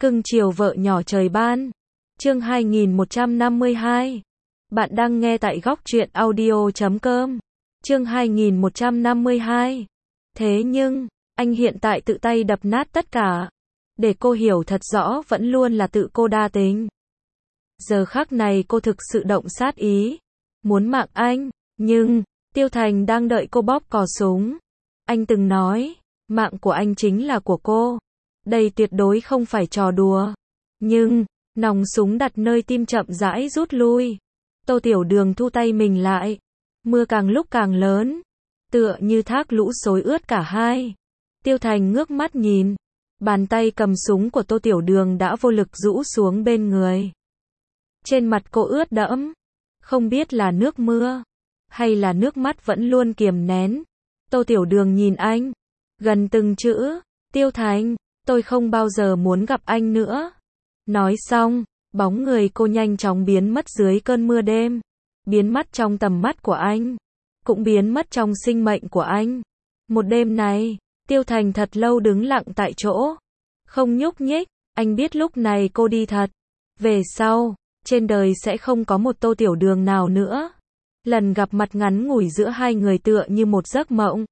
Cưng chiều vợ nhỏ trời ban. Chương 2152. Bạn đang nghe tại góc truyện audio.com. Chương 2152. Thế nhưng, anh hiện tại tự tay đập nát tất cả. Để cô hiểu thật rõ vẫn luôn là tự cô đa tình. Giờ khắc này cô thực sự động sát ý. Muốn mạng anh, nhưng, Tiêu Thành đang đợi cô bóp cò súng. Anh từng nói, mạng của anh chính là của cô. Đây tuyệt đối không phải trò đùa. Nhưng, nòng súng đặt nơi tim chậm rãi rút lui. Tô Tiểu Đường thu tay mình lại. Mưa càng lúc càng lớn. Tựa như thác lũ xối ướt cả hai. Tiêu Thành ngước mắt nhìn. Bàn tay cầm súng của Tô Tiểu Đường đã vô lực rũ xuống bên người. Trên mặt cô ướt đẫm. Không biết là nước mưa, hay là nước mắt vẫn luôn kiềm nén. Tô Tiểu Đường nhìn anh. Gần từng chữ. Tiêu Thành, tôi không bao giờ muốn gặp anh nữa. Nói xong, bóng người cô nhanh chóng biến mất dưới cơn mưa đêm. Biến mất trong tầm mắt của anh. Cũng biến mất trong sinh mệnh của anh. Một đêm này, Tiêu Thành thật lâu đứng lặng tại chỗ. Không nhúc nhích, anh biết lúc này cô đi thật. Về sau, trên đời sẽ không có một Tô Tiểu Đường nào nữa. Lần gặp mặt ngắn ngủi giữa hai người tựa như một giấc mộng.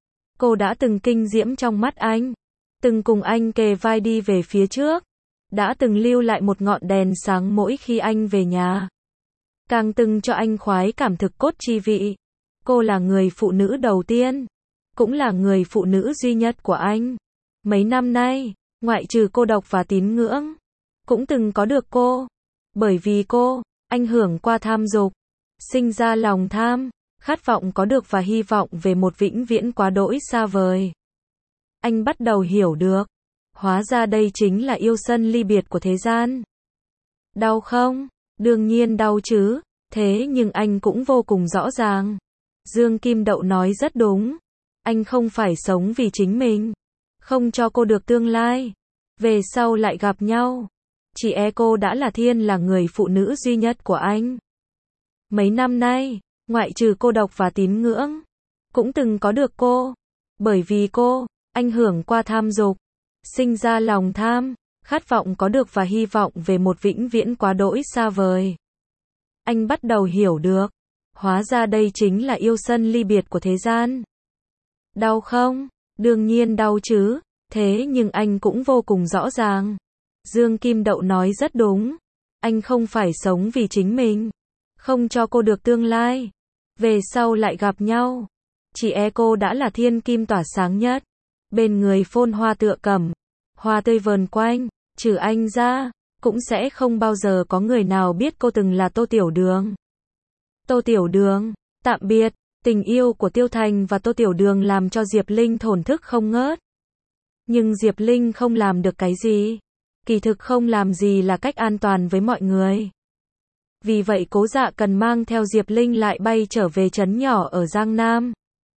Cô đã từng kinh diễm trong mắt anh. Từng cùng anh kề vai đi về phía trước. Đã từng lưu lại một ngọn đèn sáng mỗi khi anh về nhà. Càng từng cho anh khoái cảm thực cốt chi vị. Cô là người phụ nữ đầu tiên. Cũng là người phụ nữ duy nhất của anh. Mấy năm nay, ngoại trừ cô độc và tín ngưỡng, cũng từng có được cô. Bởi vì cô, anh hưởng qua tham dục. Sinh ra lòng tham, khát vọng có được và hy vọng về một vĩnh viễn quá đỗi xa vời. Anh bắt đầu hiểu được. Hóa ra đây chính là yêu sân ly biệt của thế gian. Đau không? Đương nhiên đau chứ. Thế nhưng anh cũng vô cùng rõ ràng. Dương Kim Đậu nói rất đúng. Anh không phải sống vì chính mình. Không cho cô được tương lai. Về sau lại gặp nhau. Chỉ cô đã là là người phụ nữ duy nhất của anh. Mấy năm nay, ngoại trừ cô độc và tín ngưỡng, cũng từng có được cô. Bởi vì cô, anh hưởng qua tham dục. Sinh ra lòng tham, khát vọng có được và hy vọng về một vĩnh viễn quá đỗi xa vời. Anh bắt đầu hiểu được. Hóa ra đây chính là yêu sân ly biệt của thế gian. Đau không? Đương nhiên đau chứ. Thế nhưng anh cũng vô cùng rõ ràng. Dương Kim Đậu nói rất đúng. Anh không phải sống vì chính mình. Không cho cô được tương lai. Về sau lại gặp nhau. Chỉ cô đã là thiên kim tỏa sáng nhất. Bên người phôn hoa tựa cẩm. Hoa tươi vờn quanh. Trừ anh ra, cũng sẽ không bao giờ có người nào biết cô từng là Tô Tiểu Đường. Tô Tiểu Đường, tạm biệt. Tình yêu của Tiêu Thành và Tô Tiểu Đường làm cho Diệp Linh thổn thức không ngớt. Nhưng Diệp Linh không làm được cái gì. Kỳ thực không làm gì là cách an toàn với mọi người. Vì vậy Cố Dạ cần mang theo Diệp Linh lại bay trở về trấn nhỏ ở Giang Nam.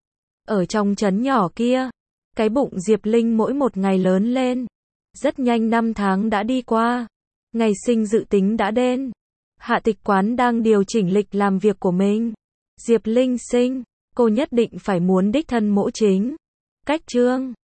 Ở trong trấn nhỏ kia, cái bụng Diệp Linh mỗi một ngày lớn lên. Rất nhanh 5 tháng đã đi qua. Ngày sinh dự tính đã đến. Hạ Tịch Quán đang điều chỉnh lịch làm việc của mình. Diệp Linh sinh, cô nhất định phải muốn đích thân mỗ chính. Cách chương